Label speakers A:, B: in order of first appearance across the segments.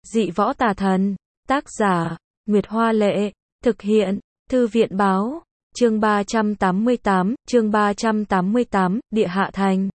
A: Dị võ tà thần. Tác giả, Nguyệt Hoa Lệ. Thực hiện, Thư viện Báo. Chương 388, Địa Hạ Thành.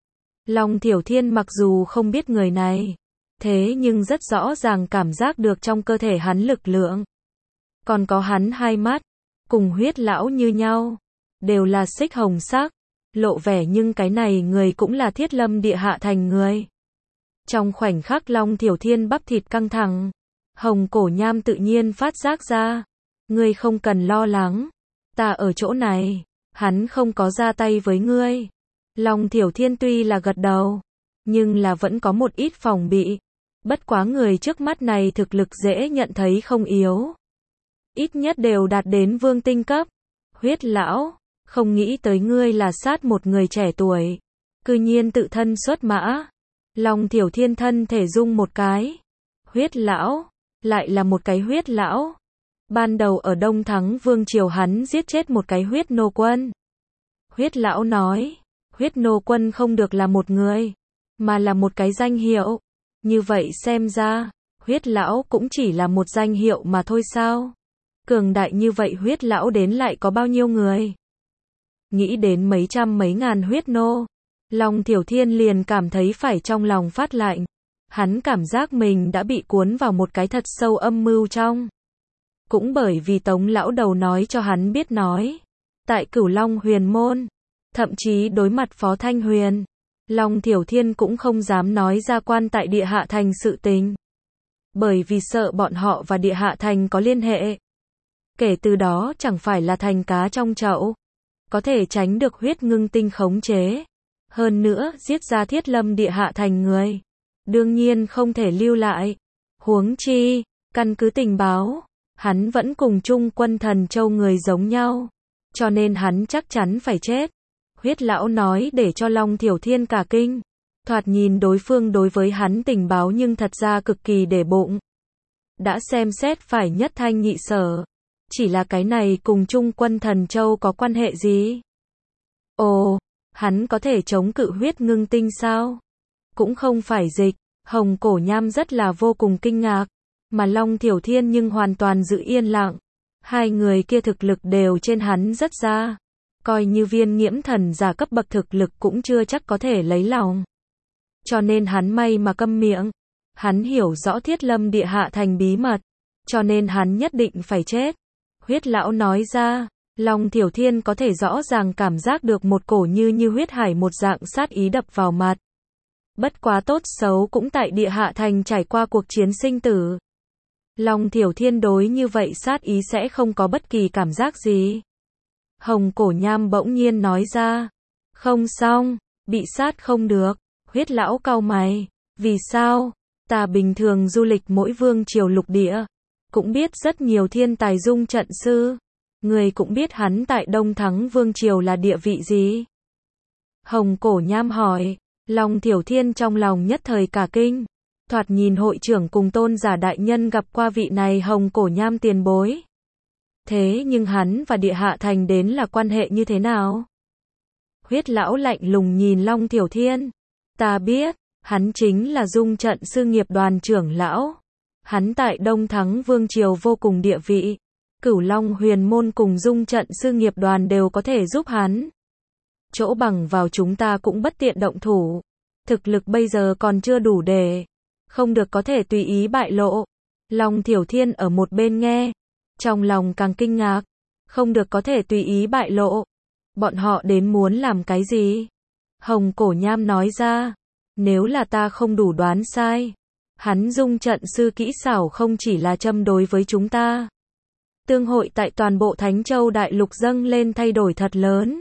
A: Long Thiểu Thiên mặc dù không biết người này, thế nhưng rất rõ ràng cảm giác được trong cơ thể hắn lực lượng. Còn có hắn hai mắt, cùng huyết lão như nhau, đều là xích hồng sắc, lộ vẻ nhưng cái này người cũng là Thiết Lâm Địa Hạ Thành người. Trong khoảnh khắc Long Thiểu Thiên bắp thịt căng thẳng, Hồng Cổ Nham tự nhiên phát giác ra. Ngươi không cần lo lắng, ta ở chỗ này, hắn không có ra tay với ngươi. Long Thiểu Thiên tuy là gật đầu, nhưng là vẫn có một ít phòng bị. Bất quá người trước mắt này thực lực dễ nhận thấy không yếu. Ít nhất đều đạt đến vương tinh cấp. Huyết lão, không nghĩ tới ngươi là sát một người trẻ tuổi, cư nhiên tự thân xuất mã. Long Thiểu Thiên thân thể rung một cái. Huyết lão, lại là một cái huyết lão. Ban đầu ở Đông Thắng Vương Triều hắn giết chết một cái huyết nô quân. Huyết lão nói, huyết nô quân không được là một người, mà là một cái danh hiệu. Như vậy xem ra, huyết lão cũng chỉ là một danh hiệu mà thôi sao? Cường đại như vậy huyết lão đến lại có bao nhiêu người? Nghĩ đến mấy trăm mấy ngàn huyết nô, Long Thiểu Thiên liền cảm thấy phải trong lòng phát lạnh. Hắn cảm giác mình đã bị cuốn vào một cái thật sâu âm mưu trong. Cũng bởi vì Tống lão đầu nói cho hắn biết nói. Tại Cửu Long Huyền Môn, thậm chí đối mặt Phó Thanh Huyền, Long Thiểu Thiên cũng không dám nói ra quan tại Địa Hạ Thành sự tình. Bởi vì sợ bọn họ và Địa Hạ Thành có liên hệ. Kể từ đó chẳng phải là thành cá trong chậu. Có thể tránh được huyết ngưng tinh khống chế. Hơn nữa, giết ra Thiết Lâm Địa Hạ Thành người. Đương nhiên không thể lưu lại. Huống chi, căn cứ tình báo, hắn vẫn cùng chung Quân Thần Châu người giống nhau. Cho nên hắn chắc chắn phải chết. Huyết lão nói để cho Long Thiểu Thiên cả kinh. Thoạt nhìn đối phương đối với hắn tình báo nhưng thật ra cực kỳ để bụng. Đã xem xét phải nhất thanh nhị sở. Chỉ là cái này cùng chung Quân Thần Châu có quan hệ gì? Ồ, hắn có thể chống cự huyết ngưng tinh sao? Cũng không phải dịch. Hồng Cổ Nham rất là vô cùng kinh ngạc. Mà Long Thiểu Thiên nhưng hoàn toàn giữ yên lặng. Hai người kia thực lực đều trên hắn rất ra. Coi như Viên Nghiễm thần giả cấp bậc thực lực cũng chưa chắc có thể lấy lòng. Cho nên hắn may mà câm miệng. Hắn hiểu rõ Thiết Lâm Địa Hạ Thành bí mật. Cho nên hắn nhất định phải chết. Huyết lão nói ra, Long Thiểu Thiên có thể rõ ràng cảm giác được một cổ như huyết hải một dạng sát ý đập vào mặt. Bất quá tốt xấu cũng tại Địa Hạ Thành trải qua cuộc chiến sinh tử. Long Thiểu Thiên đối như vậy sát ý sẽ không có bất kỳ cảm giác gì. Hồng Cổ Nham bỗng nhiên nói ra. Không xong, bị sát không được. Huyết lão cau mày. Vì sao? Ta bình thường du lịch mỗi vương triều lục địa. Cũng biết rất nhiều thiên tài dung trận sư. Người cũng biết hắn tại Đông Thắng Vương Triều là địa vị gì? Hồng Cổ Nham hỏi. Long Thiểu Thiên trong lòng nhất thời cả kinh. Thoạt nhìn hội trưởng cùng tôn giả đại nhân gặp qua vị này Hồng Cổ Nham tiền bối. Thế nhưng hắn và Địa Hạ Thành đến là quan hệ như thế nào? Huyết lão lạnh lùng nhìn Long Thiểu Thiên. Ta biết, hắn chính là dung trận sư nghiệp đoàn trưởng lão. Hắn tại Đông Thắng Vương Triều vô cùng địa vị. Cửu Long Huyền Môn cùng dung trận sư nghiệp đoàn đều có thể giúp hắn. Chỗ bằng vào chúng ta cũng bất tiện động thủ. Thực lực bây giờ còn chưa đủ để. Không được có thể tùy ý bại lộ. Long Thiểu Thiên ở một bên nghe. Trong lòng càng kinh ngạc. Không được có thể tùy ý bại lộ. Bọn họ đến muốn làm cái gì? Hồng Cổ Nham nói ra. Nếu là ta không đủ đoán sai. Hắn dung trận sư kỹ xảo không chỉ là châm đối với chúng ta. Tương hội tại toàn bộ Thánh Châu Đại Lục dâng lên thay đổi thật lớn.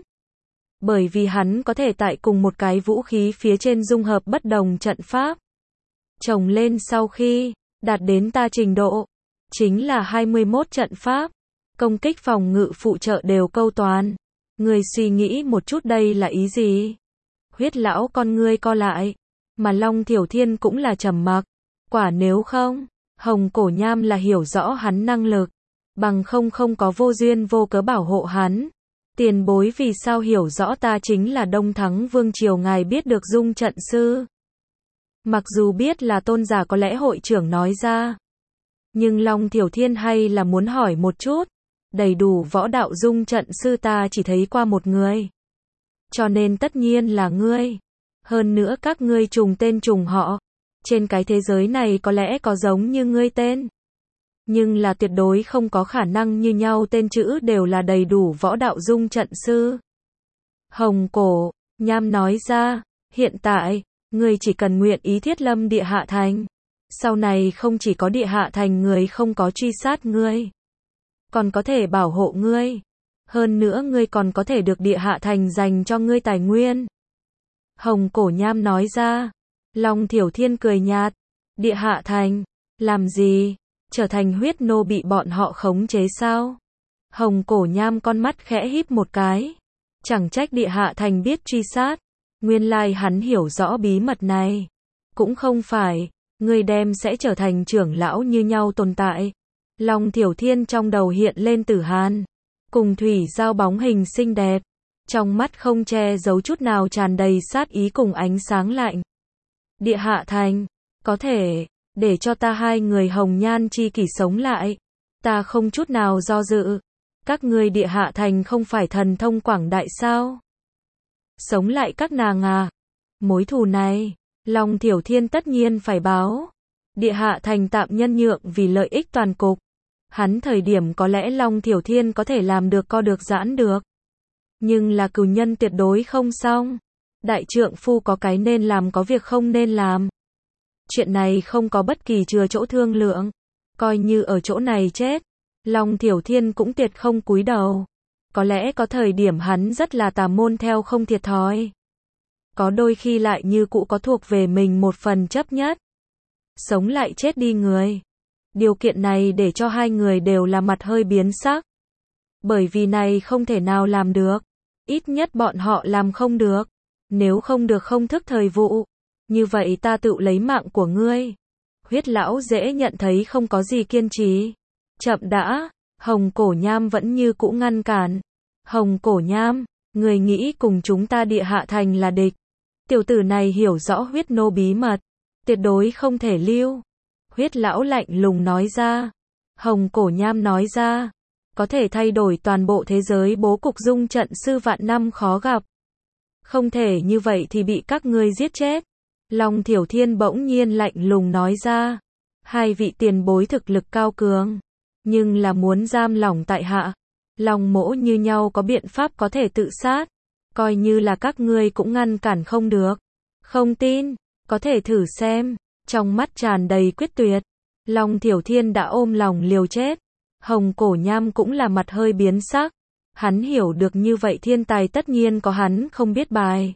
A: Bởi vì hắn có thể tại cùng một cái vũ khí phía trên dung hợp bất đồng trận pháp. Chồng lên sau khi đạt đến ta trình độ. Chính là 21 trận pháp. Công kích phòng ngự phụ trợ đều câu toán. Người suy nghĩ một chút đây là ý gì? Huyết lão con ngươi co lại. Mà Long Thiểu Thiên cũng là trầm mặc. Quả nếu không, Hồng Cổ Nham là hiểu rõ hắn năng lực. Bằng không có vô duyên vô cớ bảo hộ hắn. Tiền bối vì sao hiểu rõ ta chính là Đông Thắng Vương Triều ngài biết được dung trận sư. Mặc dù biết là tôn giả có lẽ hội trưởng nói ra, nhưng Long Thiểu Thiên hay là muốn hỏi một chút. Đầy đủ võ đạo dung trận sư ta chỉ thấy qua một người. Cho nên tất nhiên là ngươi. Hơn nữa các ngươi trùng tên trùng họ. Trên cái thế giới này có lẽ có giống như ngươi tên. Nhưng là tuyệt đối không có khả năng như nhau tên chữ đều là đầy đủ võ đạo dung trận sư. Hồng Cổ Nham nói ra, hiện tại, ngươi chỉ cần nguyện ý thiết lâm địa hạ thành. Sau này không chỉ có địa hạ thành người không có truy sát ngươi, còn có thể bảo hộ ngươi. Hơn nữa ngươi còn có thể được địa hạ thành dành cho ngươi tài nguyên. Hồng Cổ Nham nói ra. Long Thiểu Thiên cười nhạt. Địa hạ thành, làm gì? Trở thành huyết nô bị bọn họ khống chế sao? Hồng Cổ Nham con mắt khẽ híp một cái. Chẳng trách địa hạ thành biết truy sát. Nguyên lai hắn hiểu rõ bí mật này. Cũng không phải, ngươi đem sẽ trở thành trưởng lão như nhau tồn tại. Long Thiểu Thiên trong đầu hiện lên Tử Hàn. Cùng Thủy Giao bóng hình xinh đẹp. Trong mắt không che giấu chút nào tràn đầy sát ý cùng ánh sáng lạnh. Địa hạ thành, có thể, để cho ta hai người hồng nhan chi kỷ sống lại. Ta không chút nào do dự. Các ngươi địa hạ thành không phải thần thông quảng đại sao? Sống lại các nàng à? Mối thù này, Long Thiểu Thiên tất nhiên phải báo. Địa hạ thành tạm nhân nhượng vì lợi ích toàn cục. Hắn thời điểm có lẽ Long Thiểu Thiên có thể làm được co được giãn được. Nhưng là cừu nhân tuyệt đối không xong. Đại trượng phu có cái nên làm có việc không nên làm. Chuyện này không có bất kỳ chừa chỗ thương lượng. Coi như ở chỗ này chết. Long Thiểu Thiên cũng tuyệt không cúi đầu. Có lẽ có thời điểm hắn rất là tà môn theo không thiệt thòi. Có đôi khi lại như cũ có thuộc về mình một phần chấp nhất. Sống lại chết đi người. Điều kiện này để cho hai người đều là mặt hơi biến sắc. Bởi vì này không thể nào làm được. Ít nhất bọn họ làm không được. Nếu không được không thức thời vụ. Như vậy ta tự lấy mạng của ngươi. Huyết lão dễ nhận thấy không có gì kiên trì. Chậm đã. Hồng Cổ Nham vẫn như cũ ngăn cản. Hồng Cổ Nham, người nghĩ cùng chúng ta địa hạ thành là địch. Tiểu tử này hiểu rõ huyết nô bí mật. Tuyệt đối không thể lưu. Huyết lão lạnh lùng nói ra. Hồng Cổ Nham nói ra. Có thể thay đổi toàn bộ thế giới bố cục dung trận sư vạn năm khó gặp. Không thể như vậy thì bị các ngươi giết chết. Long Thiểu Thiên bỗng nhiên lạnh lùng nói ra. Hai vị tiền bối thực lực cao cường. Nhưng là muốn giam lỏng tại hạ. Long mỗ như nhau có biện pháp có thể tự sát. Coi như là các ngươi cũng ngăn cản không được. Không tin, có thể thử xem. Trong mắt tràn đầy quyết tuyệt. Long Thiểu Thiên đã ôm lòng liều chết. Hồng Cổ Nham cũng là mặt hơi biến sắc. Hắn hiểu được như vậy thiên tài tất nhiên có hắn không biết bài.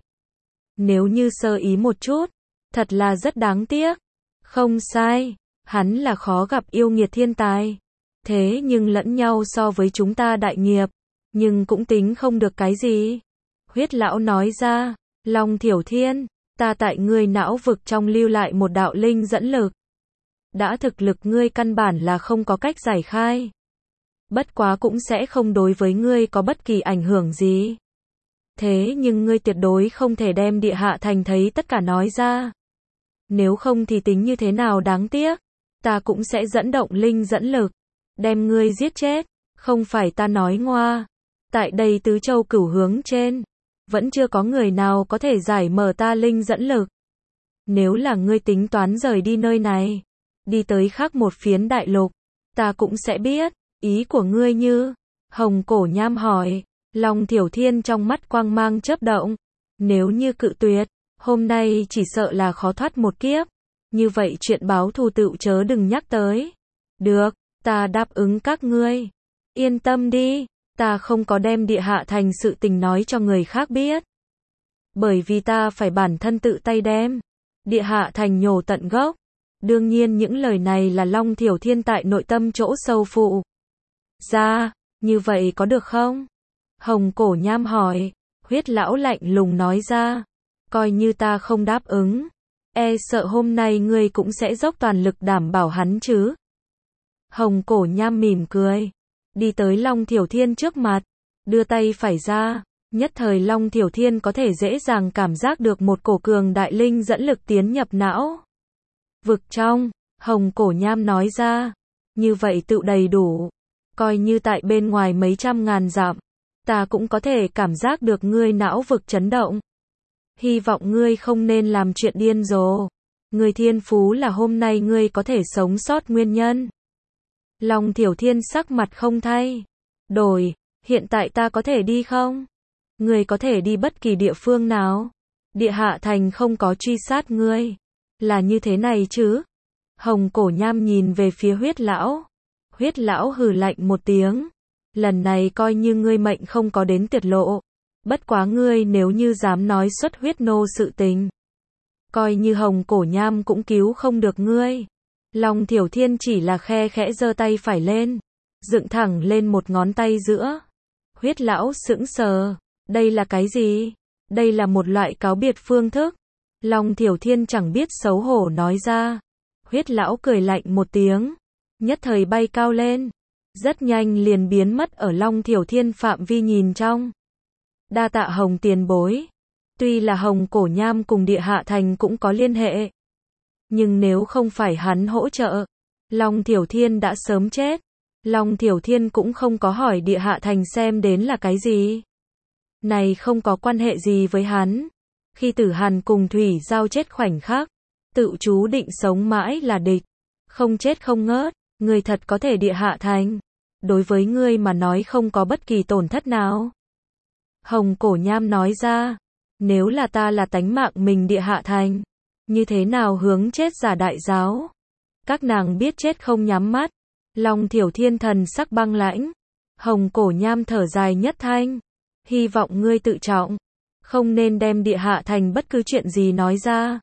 A: Nếu như sơ ý một chút, thật là rất đáng tiếc. Không sai, hắn là khó gặp yêu nghiệt thiên tài. Thế nhưng lẫn nhau so với chúng ta đại nghiệp, nhưng cũng tính không được cái gì. Huyết lão nói ra, Long Thiểu Thiên, ta tại ngươi não vực trong lưu lại một đạo linh dẫn lực. Đã thực lực ngươi căn bản là không có cách giải khai. Bất quá cũng sẽ không đối với ngươi có bất kỳ ảnh hưởng gì. Thế nhưng ngươi tuyệt đối không thể đem địa hạ thành thấy tất cả nói ra. Nếu không thì tính như thế nào đáng tiếc. Ta cũng sẽ dẫn động linh dẫn lực. Đem ngươi giết chết. Không phải ta nói ngoa. Tại đây tứ châu cửu hướng trên. Vẫn chưa có người nào có thể giải mở ta linh dẫn lực. Nếu là ngươi tính toán rời đi nơi này. Đi tới khác một phiến đại lục. Ta cũng sẽ biết. Ý của ngươi như? Hồng Cổ Nham hỏi. Long Thiểu Thiên trong mắt quang mang chớp động. Nếu như cự tuyệt, hôm nay chỉ sợ là khó thoát một kiếp. Như vậy chuyện báo thù tựu chớ đừng nhắc tới. Được, ta đáp ứng các ngươi. Yên tâm đi, ta không có đem địa hạ thành sự tình nói cho người khác biết. Bởi vì ta phải bản thân tự tay đem địa hạ thành nhổ tận gốc. Đương nhiên những lời này là Long Thiểu Thiên tại nội tâm chỗ sâu phụ ra, như vậy có được không? Hồng Cổ Nham hỏi. Huyết lão lạnh lùng nói ra. Coi như ta không đáp ứng. E sợ hôm nay ngươi cũng sẽ dốc toàn lực đảm bảo hắn chứ. Hồng Cổ Nham mỉm cười. Đi tới Long Thiểu Thiên trước mặt. Đưa tay phải ra. Nhất thời Long Thiểu Thiên có thể dễ dàng cảm giác được một cổ cường đại linh dẫn lực tiến nhập não. vực trong, Hồng Cổ Nham nói ra. Như vậy tự đầy đủ. Coi như tại bên ngoài mấy trăm ngàn dặm, ta cũng có thể cảm giác được ngươi não vực chấn động. Hy vọng ngươi không nên làm chuyện điên rồ. Ngươi thiên phú là hôm nay ngươi có thể sống sót nguyên nhân. Long Thiểu Thiên sắc mặt không thay đổi, hiện tại ta có thể đi không? Ngươi có thể đi bất kỳ địa phương nào. Địa Hạ Thành không có truy sát ngươi. Là như thế này chứ? Hồng Cổ Nham nhìn về phía Huyết Lão. Huyết Lão hừ lạnh một tiếng. Lần này coi như ngươi mệnh không có đến tuyệt lộ. Bất quá ngươi nếu như dám nói xuất huyết nô sự tình, coi như Hồng Cổ Nham cũng cứu không được ngươi. Long Thiểu Thiên chỉ là khe khẽ giơ tay phải lên, dựng thẳng lên một ngón tay giữa. Huyết Lão sững sờ. Đây là cái gì? Đây là một loại cáo biệt phương thức. Long Thiểu Thiên chẳng biết xấu hổ nói ra. Huyết Lão cười lạnh một tiếng, nhất thời bay cao lên, rất nhanh liền biến mất ở Long Thiểu Thiên phạm vi nhìn trong. Đa tạ Hồng tiền bối. Tuy là Hồng Cổ Nham cùng Địa Hạ Thành cũng có liên hệ, nhưng nếu không phải hắn hỗ trợ, Long Thiểu Thiên đã sớm chết. Long Thiểu Thiên cũng không có hỏi Địa Hạ Thành xem đến là cái gì. Này không có quan hệ gì với hắn. Khi Tử Hàn cùng Thủy Giao chết khoảnh khắc, tự chú định sống mãi là địch, không chết không ngớt. Ngươi thật có thể Địa Hạ Thành. Đối với ngươi mà nói không có bất kỳ tổn thất nào. Hồng Cổ Nham nói ra. Nếu là ta là tánh mạng mình Địa Hạ Thành, như thế nào hướng chết giả đại giáo? Các nàng biết chết không nhắm mắt. Long Thiểu Thiên thần sắc băng lãnh. Hồng Cổ Nham thở dài nhất thanh. Hy vọng ngươi tự trọng, không nên đem Địa Hạ Thành bất cứ chuyện gì nói ra.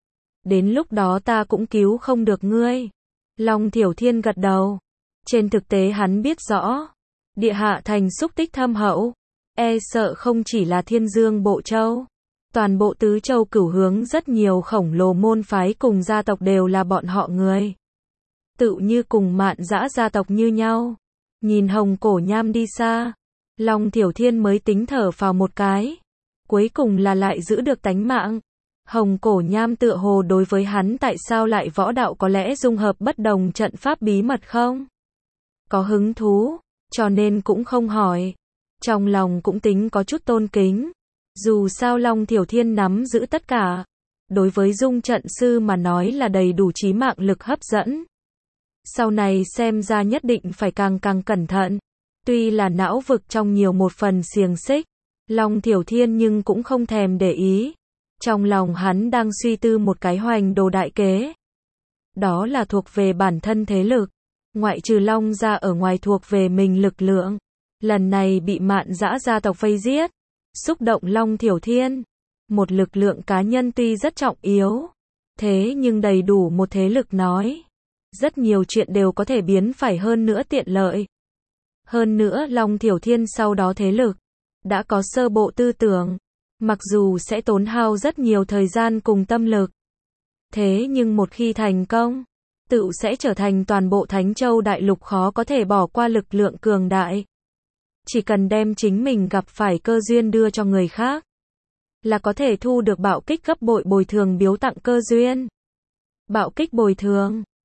A: Đến lúc đó ta cũng cứu không được ngươi. Long Thiểu Thiên gật đầu. Trên thực tế hắn biết rõ, Địa Hạ Thành xúc tích thâm hậu, e sợ không chỉ là Thiên Dương Bộ Châu. Toàn bộ tứ châu cửu hướng rất nhiều khổng lồ môn phái cùng gia tộc đều là bọn họ người. Tự như cùng Mạn Dã gia tộc như nhau. Nhìn Hồng Cổ Nham đi xa, Long Thiểu Thiên mới tính thở phào một cái. Cuối cùng là lại giữ được tánh mạng. Hồng Cổ Nham tựa hồ đối với hắn tại sao lại võ đạo có lẽ dung hợp bất đồng trận pháp bí mật không? Có hứng thú, cho nên cũng không hỏi. Trong lòng cũng tính có chút tôn kính. Dù sao Long Thiểu Thiên nắm giữ tất cả. Đối với dung trận sư mà nói là đầy đủ chí mạng lực hấp dẫn. Sau này xem ra nhất định phải càng cẩn thận. Tuy là não vực trong nhiều một phần xiềng xích, Long Thiểu Thiên nhưng cũng không thèm để ý. Trong lòng hắn đang suy tư một cái hoành đồ đại kế. Đó là thuộc về bản thân thế lực. Ngoại trừ Long gia ở ngoài thuộc về mình lực lượng. Lần này bị Mạn Dã gia tộc vây giết, xúc động Long Thiểu Thiên. Một lực lượng cá nhân tuy rất trọng yếu, thế nhưng đầy đủ một thế lực nói. Rất nhiều chuyện đều có thể biến phải hơn nữa tiện lợi. Hơn nữa Long Thiểu Thiên sau đó thế lực đã có sơ bộ tư tưởng, mặc dù sẽ tốn hao rất nhiều thời gian cùng tâm lực. Thế nhưng một khi thành công, tự sẽ trở thành toàn bộ Thánh Châu Đại Lục khó có thể bỏ qua lực lượng cường đại. Chỉ cần đem chính mình gặp phải cơ duyên đưa cho người khác, là có thể thu được bạo kích gấp bội bồi thường biếu tặng cơ duyên. Bạo kích bồi thường